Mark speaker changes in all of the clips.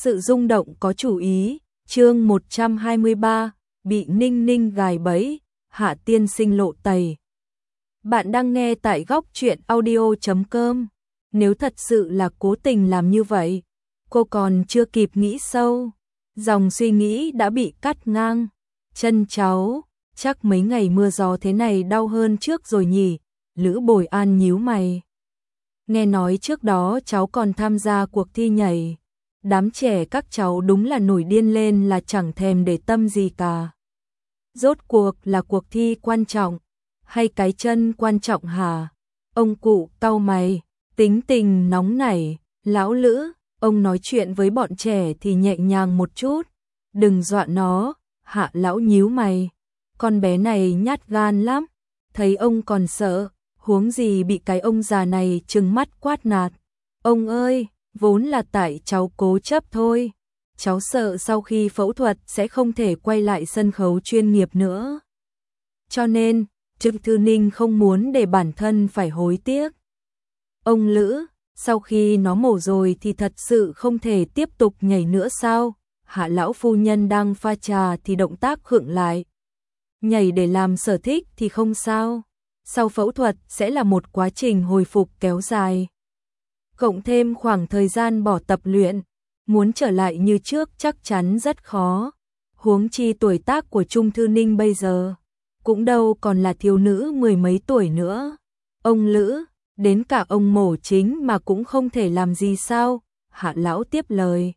Speaker 1: sự rung động có chủ ý, chương 123, bị Ninh Ninh gài bẫy, Hạ tiên sinh lộ tẩy. Bạn đang nghe tại góc truyện audio.com. Nếu thật sự là cố tình làm như vậy, cô còn chưa kịp nghĩ sâu, dòng suy nghĩ đã bị cắt ngang. Chân cháu, chắc mấy ngày mưa gió thế này đau hơn trước rồi nhỉ? Lữ Bồi An nhíu mày. Nghe nói trước đó cháu còn tham gia cuộc thi nhảy. Đám trẻ các cháu đúng là nổi điên lên là chẳng thèm để tâm gì cả. Rốt cuộc là cuộc thi quan trọng, hay cái chân quan trọng hả? Ông cụ cau mày, tính tình nóng nảy. Lão Lữ, ông nói chuyện với bọn trẻ thì nhẹ nhàng một chút, đừng dọa nó. Hạ lão nhíu mày, con bé này nhát gan lắm, thấy ông còn sợ, huống gì bị cái ông già này trừng mắt quát nạt. Ông ơi, vốn là tại cháu cố chấp thôi, cháu sợ sau khi phẫu thuật sẽ không thể quay lại sân khấu chuyên nghiệp nữa. Cho nên, Trương Thư Ninh không muốn để bản thân phải hối tiếc. Ông Lữ, sau khi nó mổ rồi thì thật sự không thể tiếp tục nhảy nữa sao? Hạ lão phu nhân đang pha trà thì động tác khựng lại. Nhảy để làm sở thích thì không sao. Sau phẫu thuật sẽ là một quá trình hồi phục kéo dài. Cộng thêm khoảng thời gian bỏ tập luyện, muốn trở lại như trước chắc chắn rất khó. Huống chi tuổi tác của Trung Thư Ninh bây giờ, cũng đâu còn là thiếu nữ mười mấy tuổi nữa. Ông Lữ, đến cả ông mổ chính mà cũng không thể làm gì sao? Hạ lão tiếp lời.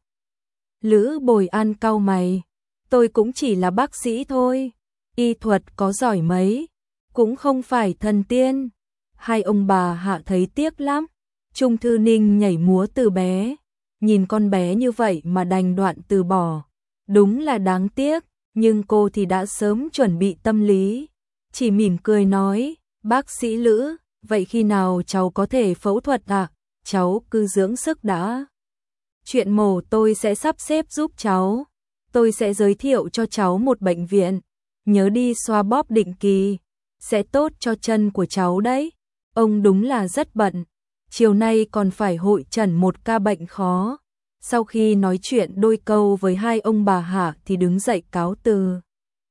Speaker 1: Lữ Bồi An cau mày, tôi cũng chỉ là bác sĩ thôi, y thuật có giỏi mấy, cũng không phải thần tiên. Hai ông bà Hạ thấy tiếc lắm. Trung Thư Ninh nhảy múa từ bé, nhìn con bé như vậy mà đành đoạn từ bỏ, đúng là đáng tiếc, nhưng cô thì đã sớm chuẩn bị tâm lý, chỉ mỉm cười nói, bác sĩ Lữ, vậy khi nào cháu có thể phẫu thuật à? Cháu cứ dưỡng sức đã. Chuyện mổ tôi sẽ sắp xếp giúp cháu, tôi sẽ giới thiệu cho cháu một bệnh viện, nhớ đi xoa bóp định kỳ, sẽ tốt cho chân của cháu đấy. Ông đúng là rất bận, chiều nay còn phải hội chẩn một ca bệnh khó. Sau khi nói chuyện đôi câu với hai ông bà Hạ thì đứng dậy cáo từ.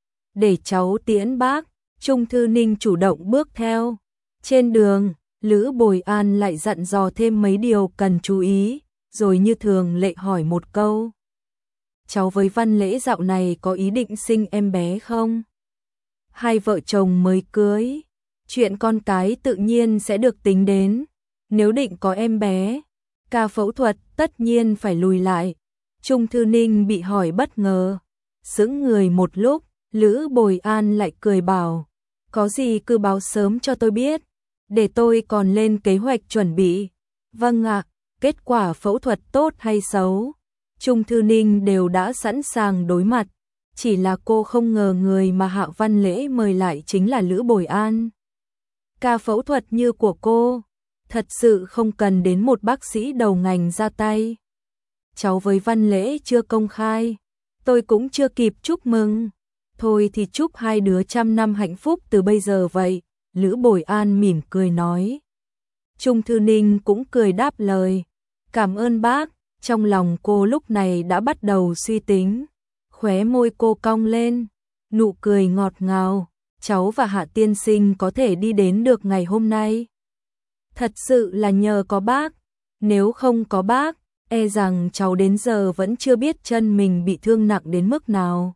Speaker 1: Để cháu tiễn bác, Trung Thư Ninh chủ động bước theo. Trên đường, Lữ Bồi An lại dặn dò thêm mấy điều cần chú ý, rồi như thường lệ hỏi một câu. Cháu với Văn Lễ dạo này có ý định sinh em bé không? Hai vợ chồng mới cưới, chuyện con cái tự nhiên sẽ được tính đến. Nếu định có em bé, ca phẫu thuật tất nhiên phải lùi lại. Trung Thư Ninh bị hỏi bất ngờ, sững người một lúc, Lữ Bồi An lại cười bảo, có gì cứ báo sớm cho tôi biết, để tôi còn lên kế hoạch chuẩn bị. Vâng ạ, kết quả phẫu thuật tốt hay xấu, Trung Thư Ninh đều đã sẵn sàng đối mặt, chỉ là cô không ngờ người mà Hạ Văn Lễ mời lại chính là Lữ Bồi An. Ca phẫu thuật như của cô, thật sự không cần đến một bác sĩ đầu ngành ra tay. Cháu với Văn Lễ chưa công khai, tôi cũng chưa kịp chúc mừng. Thôi thì chúc hai đứa trăm năm hạnh phúc từ bây giờ vậy, Lữ Bồi An mỉm cười nói. Trung Thư Ninh cũng cười đáp lời, cảm ơn bác. Trong lòng cô lúc này đã bắt đầu suy tính, khóe môi cô cong lên, nụ cười ngọt ngào, cháu và Hạ tiên sinh có thể đi đến được ngày hôm nay. Thật sự là nhờ có bác, nếu không có bác, e rằng cháu đến giờ vẫn chưa biết chân mình bị thương nặng đến mức nào.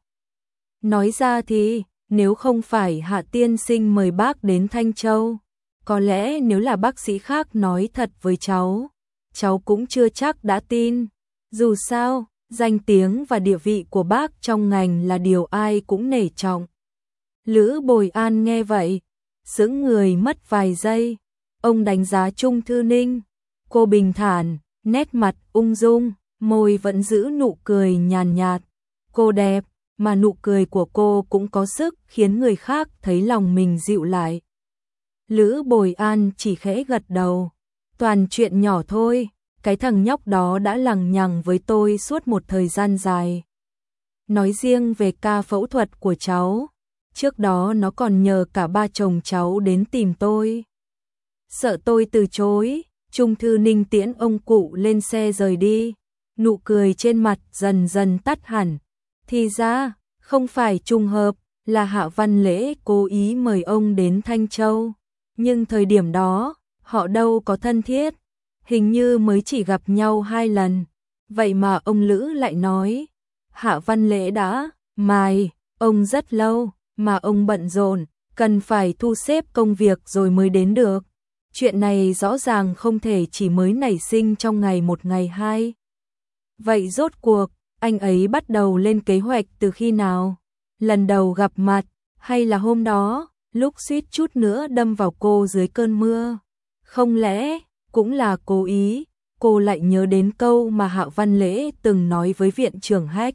Speaker 1: Nói ra thì, nếu không phải Hạ tiên sinh mời bác đến Thanh Châu, có lẽ nếu là bác sĩ khác nói thật với cháu cũng chưa chắc đã tin. Dù sao, danh tiếng và địa vị của bác trong ngành là điều ai cũng nể trọng. Lữ Bồi An nghe vậy, sững người mất vài giây. Ông đánh giá Trung Thư Ninh, cô bình thản, nét mặt ung dung, môi vẫn giữ nụ cười nhàn nhạt. Cô đẹp, mà nụ cười của cô cũng có sức khiến người khác thấy lòng mình dịu lại. Lữ Bồi An chỉ khẽ gật đầu, toàn chuyện nhỏ thôi, cái thằng nhóc đó đã lằng nhằng với tôi suốt một thời gian dài. Nói riêng về ca phẫu thuật của cháu, trước đó nó còn nhờ cả ba chồng cháu đến tìm tôi. Sợ tôi từ chối, Trung Thư Ninh tiễn ông cụ lên xe rời đi. nụ cười trên mặt dần dần tắt hẳn. Thì ra, không phải trùng hợp, là Hạ Văn Lễ cố ý mời ông đến Thanh Châu. Nhưng thời điểm đó, họ đâu có thân thiết, hình như mới chỉ gặp nhau 2 lần. Vậy mà ông Lữ lại nói, Hạ Văn Lễ đã mài ông rất lâu, mà ông bận rộn, cần phải thu xếp công việc rồi mới đến được. Chuyện này rõ ràng không thể chỉ mới nảy sinh trong ngày 1 ngày 2. Vậy rốt cuộc, anh ấy bắt đầu lên kế hoạch từ khi nào? Lần đầu gặp mặt, hay là hôm đó, lúc suýt chút nữa đâm vào cô dưới cơn mưa? Không lẽ, cũng là cố ý, cô lại nhớ đến câu mà Hạ Văn Lễ từng nói với viện trưởng Hách.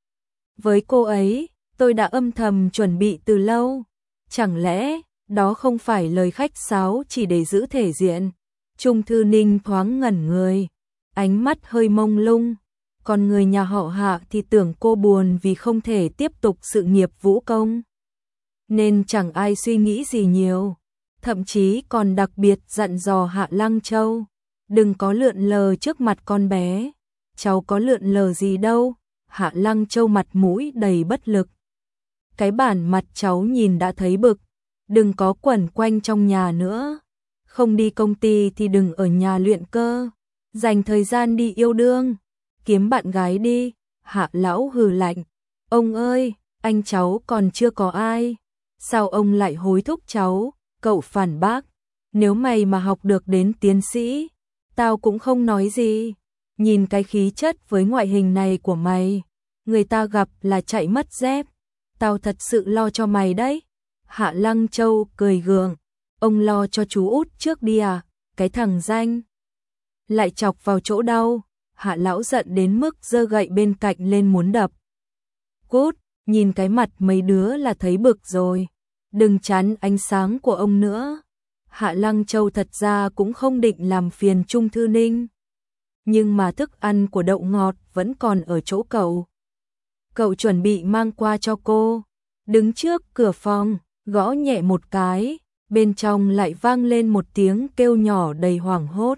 Speaker 1: Với cô ấy, tôi đã âm thầm chuẩn bị từ lâu. Chẳng lẽ, đó không phải lời khách sáo chỉ để giữ thể diện? Trung Thư Ninh thoáng ngẩn người, ánh mắt hơi mông lung. Còn người nhà họ Hạ thì tưởng cô buồn vì không thể tiếp tục sự nghiệp vũ công. Nên chẳng ai suy nghĩ gì nhiều. Thậm chí còn đặc biệt dặn dò Hạ Lăng Châu, đừng có lượn lờ trước mặt con bé. Cháu có lượn lờ gì đâu. Hạ Lăng Châu mặt mũi đầy bất lực. Cái bản mặt cháu nhìn đã thấy bực. Đừng có quẩn quanh trong nhà nữa. Không đi công ty thì đừng ở nhà luyện cơ. Dành thời gian đi yêu đương, kiếm bạn gái đi. Hạ lão hừ lạnh. Ông ơi, anh cháu còn chưa có ai. Sao ông lại hối thúc cháu? Cậu phản bác. Nếu mày mà học được đến tiến sĩ, tao cũng không nói gì. Nhìn cái khí chất với ngoại hình này của mày, người ta gặp là chạy mất dép. Tao thật sự lo cho mày đấy. Hạ Lăng Châu cười gượng. Ông lo cho chú út trước đi à? Cái thằng danh. Lại chọc vào chỗ đau. Hạ lão giận đến mức giơ gậy bên cạnh lên muốn đập. Cút, nhìn cái mặt mấy đứa là thấy bực rồi. Đừng chán ánh sáng của ông nữa. Hạ Lăng Châu thật ra cũng không định làm phiền Trung Thư Ninh. Nhưng mà thức ăn của đậu ngọt vẫn còn ở chỗ cậu. Cậu chuẩn bị mang qua cho cô. Đứng trước cửa phòng, gõ nhẹ một cái, bên trong lại vang lên một tiếng kêu nhỏ đầy hoảng hốt.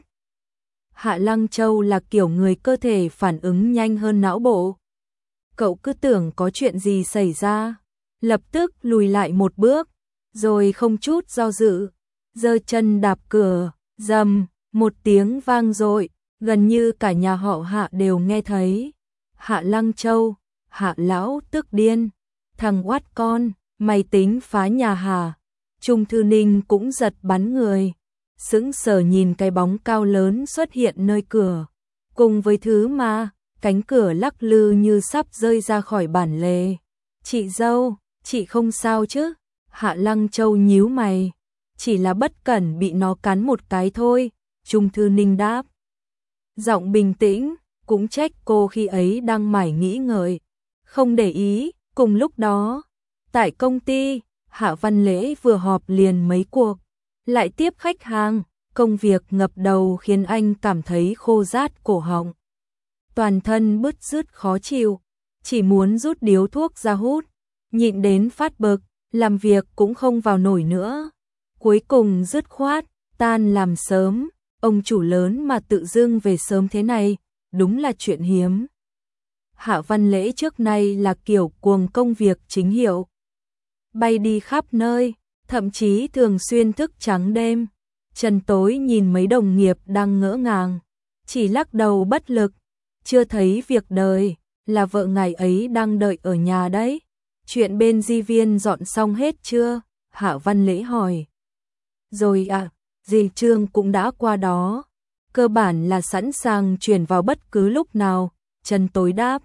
Speaker 1: Hạ Lăng Châu là kiểu người cơ thể phản ứng nhanh hơn não bộ. Cậu cứ tưởng có chuyện gì xảy ra, lập tức lùi lại một bước, rồi không chút do dự, giơ chân đạp cửa, rầm, một tiếng vang dội, gần như cả nhà họ Hạ đều nghe thấy. Hạ Lăng Châu, Hạ lão tức điên, thằng oát con, mày tính phá nhà hả? Trung Thư Ninh cũng giật bắn người, sững sờ nhìn cái bóng cao lớn xuất hiện nơi cửa, cùng với thứ mà cánh cửa lắc lư như sắp rơi ra khỏi bản lề. Chị dâu, chị không sao chứ? Hạ Lăng Châu nhíu mày, chỉ là bất cẩn bị nó cắn một cái thôi. Trung Thư Ninh đáp, giọng bình tĩnh, cũng trách cô khi ấy đang mải nghĩ ngợi, không để ý. Cùng lúc đó, tại công ty, Hạ Văn Lễ vừa họp liền mấy cuộc, lại tiếp khách hàng, công việc ngập đầu khiến anh cảm thấy khô rát cổ họng. Toàn thân bứt rứt khó chịu, chỉ muốn rút điếu thuốc ra hút, nhịn đến phát bực, làm việc cũng không vào nổi nữa. Cuối cùng dứt khoát, tan làm sớm, ông chủ lớn mà tự dưng về sớm thế này, đúng là chuyện hiếm. Hạ Văn Lễ trước nay là kiểu cuồng công việc chính hiệu, bay đi khắp nơi, thậm chí thường xuyên thức trắng đêm. Trần tối nhìn mấy đồng nghiệp đang ngỡ ngàng, chỉ lắc đầu bất lực, chưa thấy việc đời, là vợ ngài ấy đang đợi ở nhà đấy. Chuyện bên Di Viên dọn xong hết chưa? Hạ Văn Lễ hỏi. Rồi ạ, dì Trương cũng đã qua đó, cơ bản là sẵn sàng chuyển vào bất cứ lúc nào. Trần tối đáp.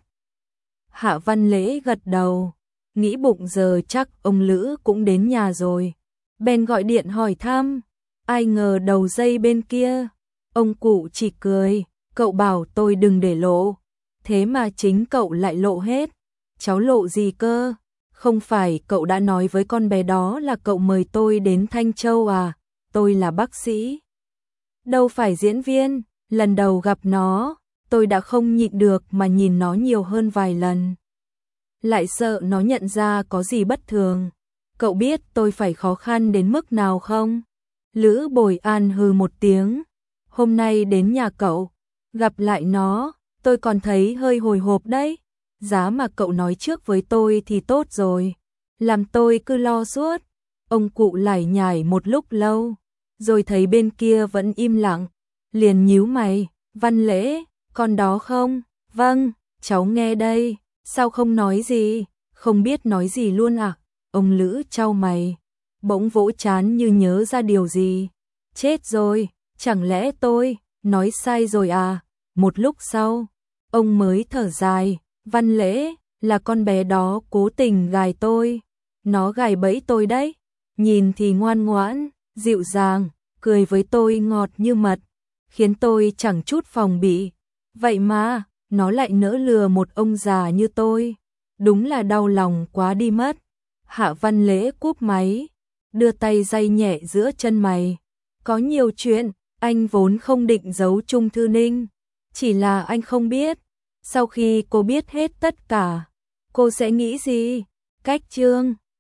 Speaker 1: Hạ Văn Lễ gật đầu, nghĩ bụng giờ chắc ông Lữ cũng đến nhà rồi, bèn gọi điện hỏi thăm. Ai ngờ đầu dây bên kia, ông cụ chỉ cười, cậu bảo tôi đừng để lộ, thế mà chính cậu lại lộ hết. Cháu lộ gì cơ? Không phải cậu đã nói với con bé đó là cậu mời tôi đến Thanh Châu à? Tôi là bác sĩ, đâu phải diễn viên. Lần đầu gặp nó, tôi đã không nhịn được mà nhìn nó nhiều hơn vài lần, lại sợ nó nhận ra có gì bất thường. Cậu biết tôi phải khó khăn đến mức nào không? Lữ Bồi An hừ một tiếng. Hôm nay đến nhà cậu, gặp lại nó, tôi còn thấy hơi hồi hộp đấy. Giá mà cậu nói trước với tôi thì tốt rồi. Làm tôi cứ lo suốt. Ông cụ lải nhải một lúc lâu, rồi thấy bên kia vẫn im lặng, liền nhíu mày, Văn Lễ, con đó không? Vâng, cháu nghe đây, sao không nói gì? Không biết nói gì luôn à? Ông Lữ chau mày, bỗng vỗ trán như nhớ ra điều gì. Chết rồi, chẳng lẽ tôi nói sai rồi à? Một lúc sau, ông mới thở dài, Văn Lễ, là con bé đó cố tình gài tôi. Nó gài bẫy tôi đấy. Nhìn thì ngoan ngoãn, dịu dàng, cười với tôi ngọt như mật, khiến tôi chẳng chút phòng bị. Vậy mà, nó lại nỡ lừa một ông già như tôi. Đúng là đau lòng quá đi mất. Hạ Văn Lễ cúp máy, đưa tay day nhẹ giữa chân mày. Có nhiều chuyện, anh vốn không định giấu Trung Thư Ninh. Chỉ là anh không biết, sau khi cô biết hết tất cả, cô sẽ nghĩ gì? Cách chương